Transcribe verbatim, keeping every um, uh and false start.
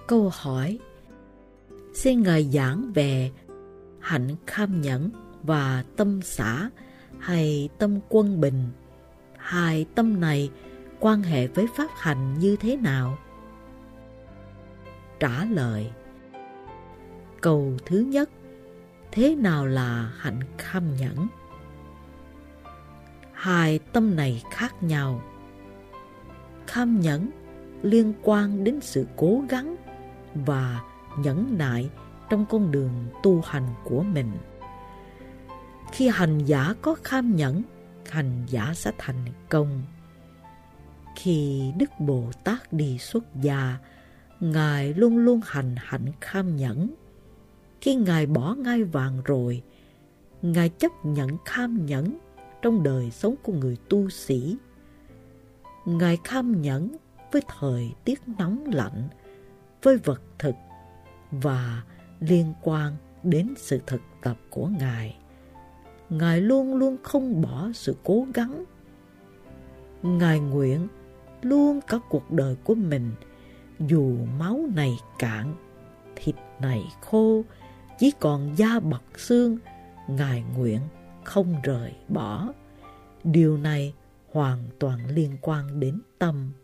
Câu hỏi: xin Ngài giảng về hạnh kham nhẫn và tâm xả hay tâm quân bình. Hai tâm này quan hệ với pháp hành như thế nào? Trả lời: câu thứ nhất, thế nào là hạnh kham nhẫn? Hai tâm này khác nhau. Kham nhẫn liên quan đến sự cố gắng và nhẫn nại trong con đường tu hành của mình. Khi hành giả có kham nhẫn, hành giả sẽ thành công. Khi Đức Bồ Tát đi xuất gia, Ngài luôn luôn hành hạnh kham nhẫn. Khi Ngài bỏ ngai vàng rồi, Ngài chấp nhận kham nhẫn trong đời sống của người tu sĩ. Ngài kham nhẫn với thời tiết nóng lạnh, với vật thực và liên quan đến sự thực tập của Ngài. Ngài luôn luôn không bỏ sự cố gắng. Ngài nguyện luôn cả cuộc đời của mình, dù máu này cạn, thịt này khô, chỉ còn da bọc xương, Ngài nguyện không rời bỏ. Điều này hoàn toàn liên quan đến tâm.